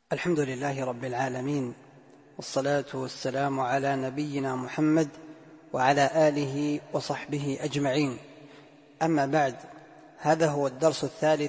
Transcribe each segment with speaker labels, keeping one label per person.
Speaker 1: الحمد لله رب العالمين، والصلاة والسلام على نبينا محمد وعلى آله وصحبه أجمعين. أما بعد، هذا هو الدرس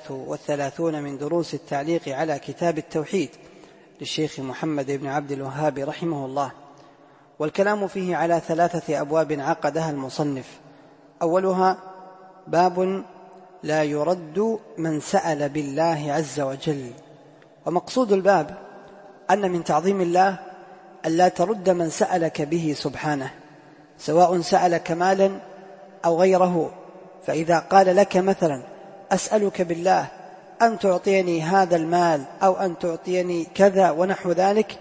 Speaker 1: 33 من دروس التعليق على كتاب التوحيد للشيخ محمد بن عبد الوهاب رحمه الله، والكلام فيه على 3 أبواب عقدها المصنف. أولها باب لا يرد من سأل بالله عز وجل. ومقصود الباب أن من تعظيم الله ألا ترد من سألك به سبحانه، سواء سألك مالا أو غيره. فإذا قال لك مثلا أسألك بالله أن تعطيني هذا المال أو أن تعطيني كذا ونحو ذلك،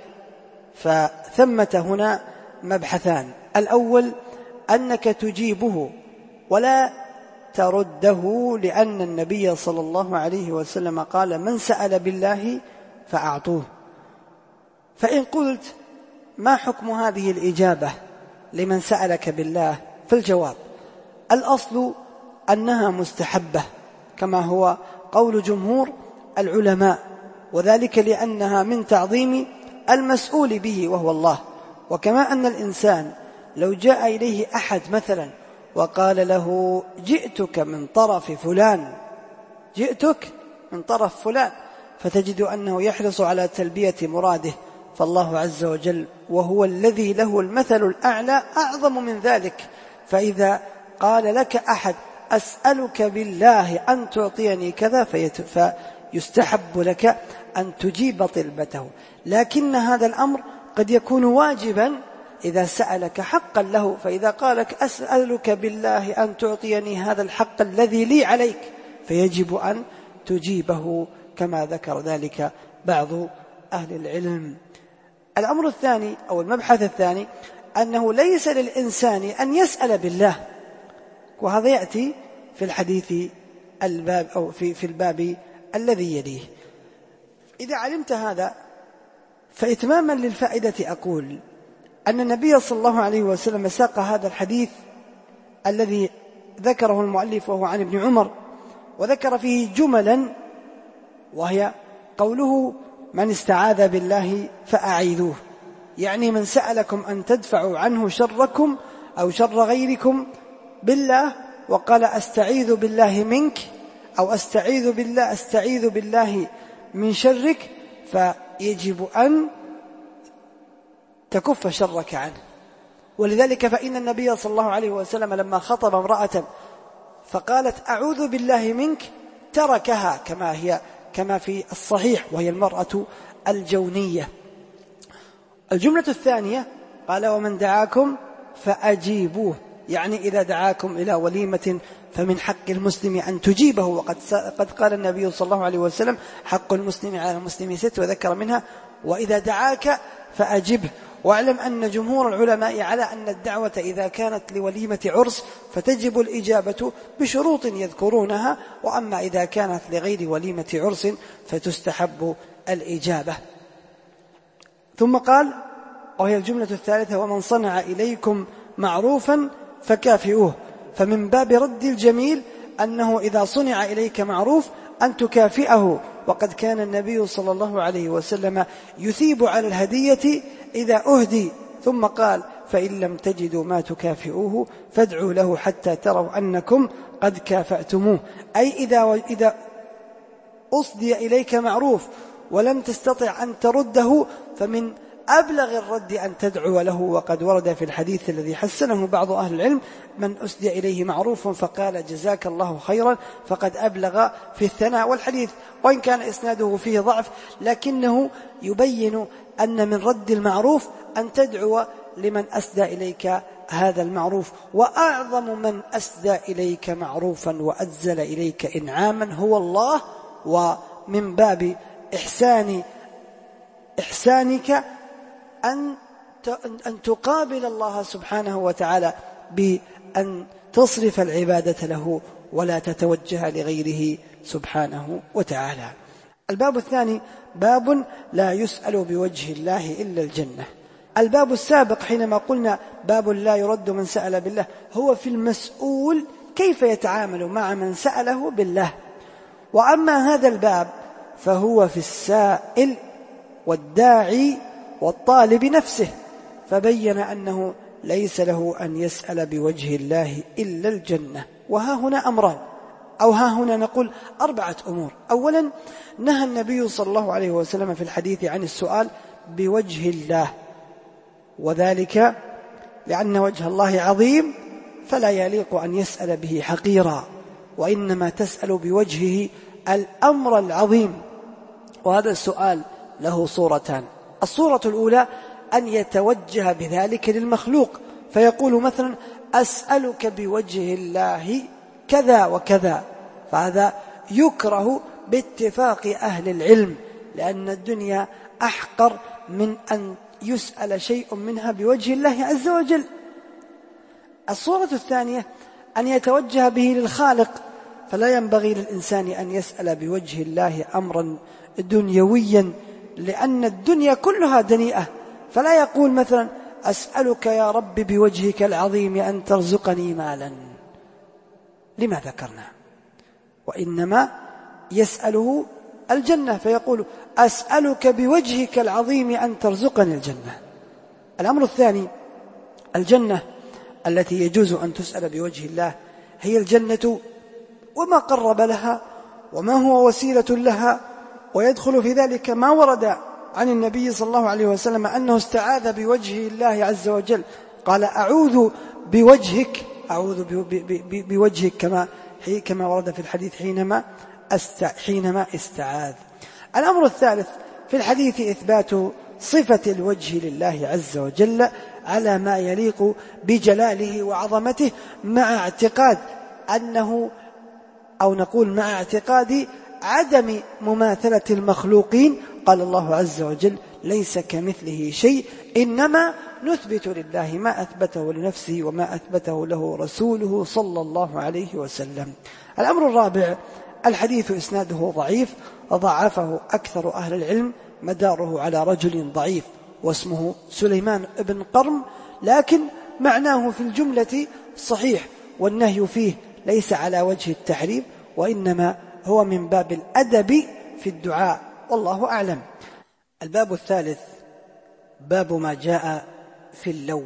Speaker 1: فثمة هنا مبحثان: الأول أنك تجيبه ولا ترده، لأن النبي صلى الله عليه وسلم قال: من سأل بالله فأعطوه. فإن قلت ما حكم هذه الإجابة لمن سألك بالله؟ فالجواب: الأصل أنها مستحبة، كما هو قول جمهور العلماء، وذلك لأنها من تعظيم المسؤول به وهو الله. وكما أن الإنسان لو جاء إليه أحد مثلا وقال له جئتك من طرف فلان، جئتك من طرف فلان، فتجد أنه يحرص على تلبية مراده، فالله عز وجل وهو الذي له المثل الأعلى أعظم من ذلك. فإذا قال لك أحد أسألك بالله أن تعطيني كذا، فيستحب لك أن تجيب طلبته، لكن هذا الأمر قد يكون واجبا إذا سألك حقا له. فإذا قالك أسألك بالله أن تعطيني هذا الحق الذي لي عليك، فيجب أن تجيبه، كما ذكر ذلك بعض أهل العلم. الأمر الثاني أو المبحث الثاني أنه ليس للإنسان أن يسأل بالله، وهذا يأتي في الحديث الباب أو في الباب الذي يليه. إذا علمت هذا، فإتماما للفائدة أقول أن النبي صلى الله عليه وسلم ساق هذا الحديث الذي ذكره المؤلف وهو عن ابن عمر، وذكر فيه جملا، وهي قوله: من استعاذ بالله فأعيذوه، يعني من سألكم أن تدفعوا عنه شركم أو شر غيركم بالله، وقال أستعيذ بالله منك، أو أستعيذ بالله من شرك، فيجب أن تكف شرك عنه. ولذلك فإن النبي صلى الله عليه وسلم لما خطب امرأة فقالت أعوذ بالله منك، تركها كما في الصحيح، وهي المرأة الجونية. الجملة الثانية قال: ومن دعاكم فأجيبوه، يعني إذا دعاكم إلى وليمة فمن حق المسلم أن تجيبه. وقد قال النبي صلى الله عليه وسلم: حق المسلم على المسلم 6، وذكر منها: وإذا دعاك فأجبه. واعلم أن جمهور العلماء على أن الدعوة إذا كانت لوليمة عرس فتجب الإجابة بشروط يذكرونها، وأما إذا كانت لغير وليمة عرس فتستحب الإجابة. ثم قال، وهي الجملة الثالثة: ومن صنع إليكم معروفا فكافئوه. فمن باب رد الجميل أنه إذا صنع إليك معروف أن تكافئه، وقد كان النبي صلى الله عليه وسلم يثيب على الهدية إذا أهدي، ثم قال: فإن لم تجدوا ما تكافئوه فادعوا له حتى تروا أنكم قد كافأتموه. أي إذا أصدي إليك معروف ولم تستطع أن ترده، فمن أبلغ الرد أن تدعو له. وقد ورد في الحديث الذي حسنه بعض أهل العلم: من أسدي إليه معروف فقال جزاك الله خيرا فقد أبلغ في الثناء. والحديث وإن كان إسناده فيه ضعف، لكنه يبين أن من رد المعروف أن تدعو لمن أسدى إليك هذا المعروف. وأعظم من أسدى إليك معروفا وأنزل إليك إنعاما هو الله. ومن باب إحسانك أن تقابل الله سبحانه وتعالى بأن تصرف العبادة له ولا تتوجه لغيره سبحانه وتعالى. الباب الثاني باب لا يسأل بوجه الله إلا الجنة. الباب السابق حينما قلنا باب لا يرد من سأل بالله هو في المسؤول كيف يتعامل مع من سأله بالله، وأما هذا الباب فهو في السائل والداعي والطالب نفسه، فبين أنه ليس له أن يسأل بوجه الله إلا الجنة. وها هنا أمران، أو ها هنا نقول 4 أمور. أولا، نهى النبي صلى الله عليه وسلم في الحديث عن السؤال بوجه الله، وذلك لأن وجه الله عظيم فلا يليق أن يسأل به حقيرا، وإنما تسأل بوجهه الأمر العظيم. وهذا السؤال له صورتان: الصورة الأولى أن يتوجه بذلك للمخلوق، فيقول مثلا: أسألك بوجه الله كذا وكذا، فهذا يكره باتفاق أهل العلم، لأن الدنيا أحقر من أن يسأل شيء منها بوجه الله عز وجل. الصورة الثانية أن يتوجه به للخالق، فلا ينبغي للإنسان أن يسأل بوجه الله أمرا دنيويا، لأن الدنيا كلها دنيئة، فلا يقول مثلا: أسألك يا رب بوجهك العظيم أن ترزقني مالا. لما ذكرنا؟ وإنما يسأله الجنة، فيقول: أسألك بوجهك العظيم أن ترزقني الجنة. الأمر الثاني: الجنة التي يجوز أن تسأل بوجه الله هي الجنة وما قرب لها وما هو وسيلة لها، ويدخل في ذلك ما ورد عن النبي صلى الله عليه وسلم أنه استعاذ بوجه الله عز وجل، قال: أعوذ بوجهك، أعوذ بوجهك كما ورد في الحديث حينما استعاذ. الأمر الثالث في الحديث إثبات صفة الوجه لله عز وجل على ما يليق بجلاله وعظمته، مع اعتقاد أنه، أو نقول مع اعتقاد عدم مماثلة المخلوقين. قال الله عز وجل: ليس كمثله شيء، إنما نثبت لله ما أثبته لنفسه وما أثبته له رسوله صلى الله عليه وسلم. الأمر الرابع: الحديث إسناده ضعيف، وضعفه أكثر أهل العلم، مداره على رجل ضعيف واسمه سليمان بن قرم، لكن معناه في الجملة صحيح، والنهي فيه ليس على وجه التحريم، وإنما هو من باب الأدب في الدعاء، والله أعلم. الباب الثالث باب ما جاء في اللو.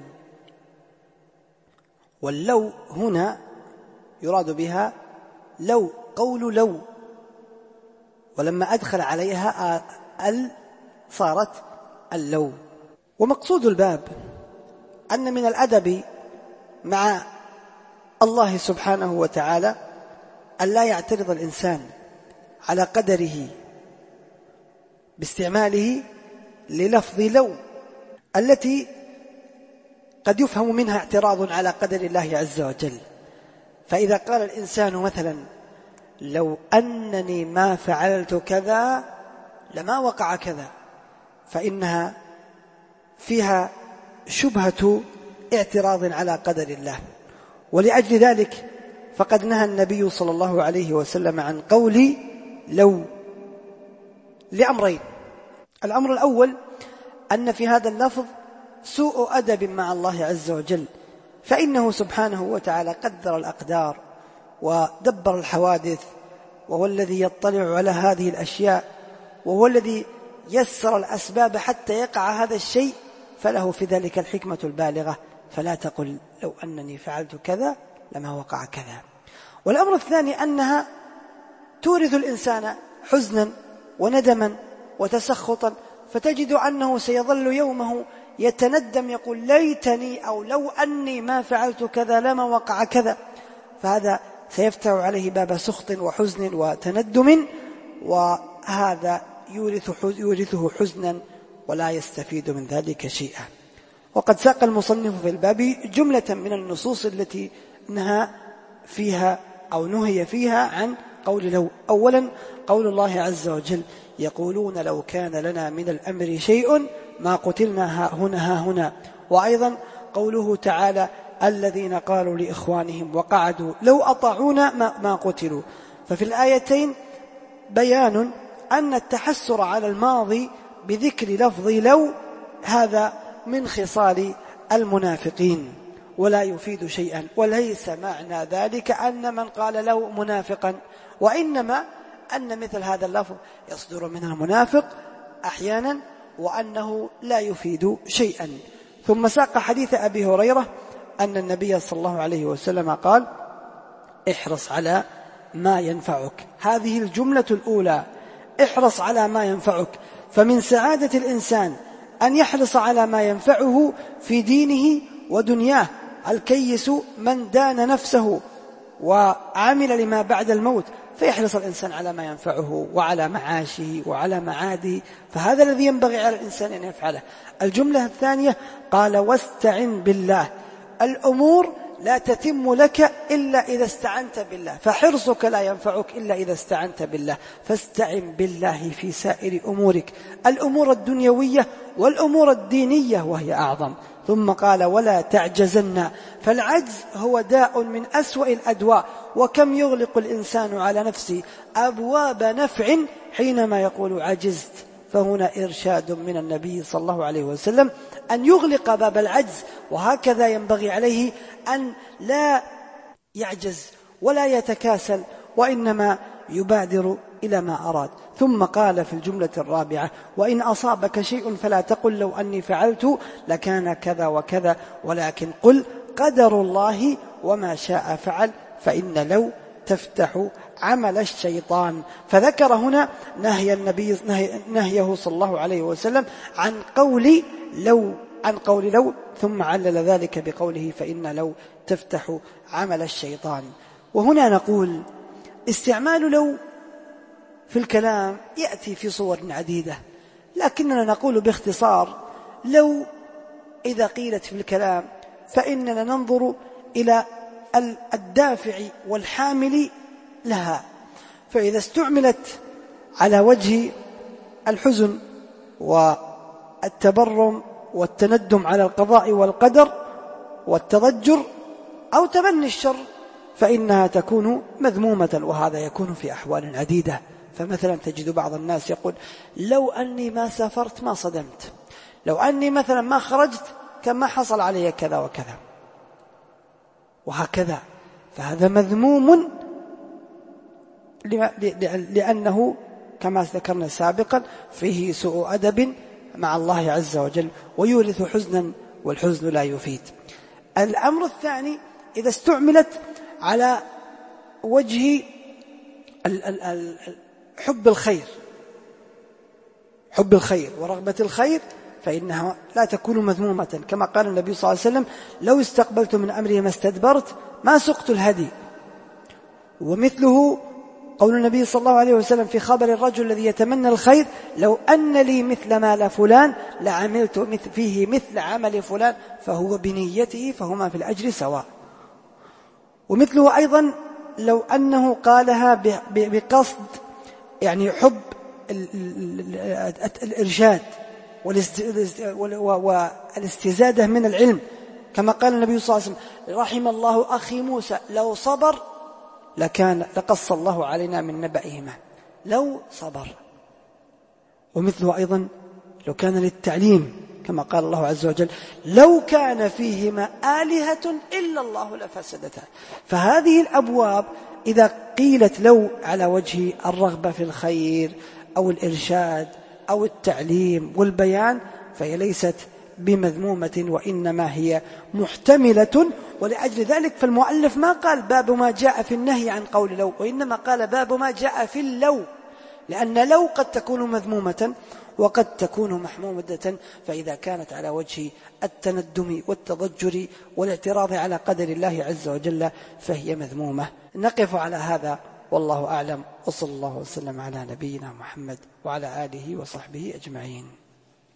Speaker 1: واللو هنا يراد بها لو، قول لو، ولما أدخل عليها صارت اللو. ومقصود الباب أن من الأدب مع الله سبحانه وتعالى أن لا يعترض الإنسان على قدره باستعماله للفظ لو، التي قد يفهم منها اعتراض على قدر الله عز وجل. فإذا قال الإنسان مثلا: لو أنني ما فعلت كذا لما وقع كذا، فإنها فيها شبهة اعتراض على قدر الله. ولأجل ذلك فقد نهى النبي صلى الله عليه وسلم عن قول لو لأمرين: الأمر الأول أن في هذا اللفظ سوء أدب مع الله عز وجل، فإنه سبحانه وتعالى قدر الأقدار ودبر الحوادث، وهو الذي يطلع على هذه الأشياء، وهو الذي يسر الأسباب حتى يقع هذا الشيء، فله في ذلك الحكمة البالغة، فلا تقل لو أنني فعلت كذا لما وقع كذا. والأمر الثاني أنها تورث الإنسان حزنا وندما وتسخطا، فتجد أنه سيظل يومه يتندم، يقول: ليتني أو لو أني ما فعلت كذا لما وقع كذا، فهذا سيفتح عليه باب سخط وحزن وتندم، وهذا يورثه حزنا ولا يستفيد من ذلك شيئا. وقد ساق المصنف في الباب جملة من النصوص التي نهى فيها أو نهي فيها عن قول لو. أولا قول الله عز وجل: يقولون لو كان لنا من الأمر شيء ما قتلنا ها هنا. وأيضا قوله تعالى: الذين قالوا لإخوانهم وقعدوا لو أطاعونا ما قتلوا. ففي الآيتين بيان أن التحسر على الماضي بذكر لفظ لو هذا من خصال المنافقين ولا يفيد شيئا، وليس معنى ذلك أن من قال لو منافقا، وإنما أن مثل هذا اللفظ يصدر من المنافق أحيانا، وأنه لا يفيد شيئا. ثم ساق حديث أبي هريرة أن النبي صلى الله عليه وسلم قال: احرص على ما ينفعك. هذه الجملة الأولى، احرص على ما ينفعك. فمن سعادة الإنسان أن يحرص على ما ينفعه في دينه ودنياه. الكيس من دان نفسه وعمل لما بعد الموت، فيحرص الإنسان على ما ينفعه وعلى معاشه وعلى معاده، فهذا الذي ينبغي على الإنسان أن يفعله. الجملة الثانية قال: واستعن بالله. الأمور لا تتم لك إلا إذا استعنت بالله، فحرصك لا ينفعك إلا إذا استعنت بالله، فاستعن بالله في سائر أمورك، الأمور الدنيوية والأمور الدينية وهي أعظم. ثم قال: ولا تعجزن. فالعجز هو داء من أسوأ الأدواء، وكم يغلق الإنسان على نفسه أبواب نفع حينما يقول عجزت. فهنا إرشاد من النبي صلى الله عليه وسلم أن يغلق باب العجز، وهكذا ينبغي عليه أن لا يعجز ولا يتكاسل، وإنما يبادر إلى ما أراد. ثم قال في الجملة الرابعة: وإن أصابك شيء فلا تقل لو أني فعلت لكان كذا وكذا، ولكن قل قدر الله وما شاء فعل، فإن لو تفتح عمل الشيطان. فذكر هنا نهيه صلى الله عليه وسلم عن قول لو، ثم علل ذلك بقوله: فإن لو تفتح عمل الشيطان. وهنا نقول: استعمال لو في الكلام يأتي في صور عديدة، لكننا نقول باختصار: لو إذا قيلت في الكلام فإننا ننظر إلى الدافع والحامل لها، فإذا استعملت على وجه الحزن والتبرم والتندم على القضاء والقدر والتضجر أو تمني الشر فإنها تكون مذمومة، وهذا يكون في أحوال عديدة. فمثلا تجد بعض الناس يقول: لو أني ما سافرت ما صدمت، لو أني مثلا ما خرجت كان ما حصل علي كذا وكذا، وهكذا. فهذا مذموم لأنه كما ذكرنا سابقا فيه سوء أدب مع الله عز وجل ويورث حزنا، والحزن لا يفيد. الأمر الثاني: إذا استعملت على وجه حب الخير ورغبة الخير فإنها لا تكون مذمومة، كما قال النبي صلى الله عليه وسلم: لو استقبلت من أمري ما استدبرت ما سقت الهدي. ومثله قول النبي صلى الله عليه وسلم في خبر الرجل الذي يتمنى الخير: لو أن لي مثل مال فلان لعملت فيه مثل عمل فلان فهو بنيته فهما في الأجر سواء. ومثله أيضا لو أنه قالها بقصد يعني حب الإرشاد والاستزادة من العلم، كما قال النبي صلى الله عليه وسلم: رحم الله أخي موسى لو صبر لقص الله علينا من نبأهما لو صبر. ومثله أيضا لو كان للتعليم، كما قال الله عز وجل: لو كان فيهما آلهة إلا الله لفسدتا. فهذه الأبواب إذا قيلت لو على وجه الرغبة في الخير أو الإرشاد أو التعليم والبيان فهي ليست بمذمومة، وإنما هي محتملة. ولأجل ذلك فالمؤلف ما قال باب ما جاء في النهي عن قول لو، وإنما قال باب ما جاء في اللو، لأن لو قد تكون مذمومة وقد تكون محمودة، فإذا كانت على وجه التندم والتضجر والاعتراض على قدر الله عز وجل فهي مذمومة. نقف على هذا والله أعلم، وصلى الله وسلم على نبينا محمد وعلى آله وصحبه أجمعين.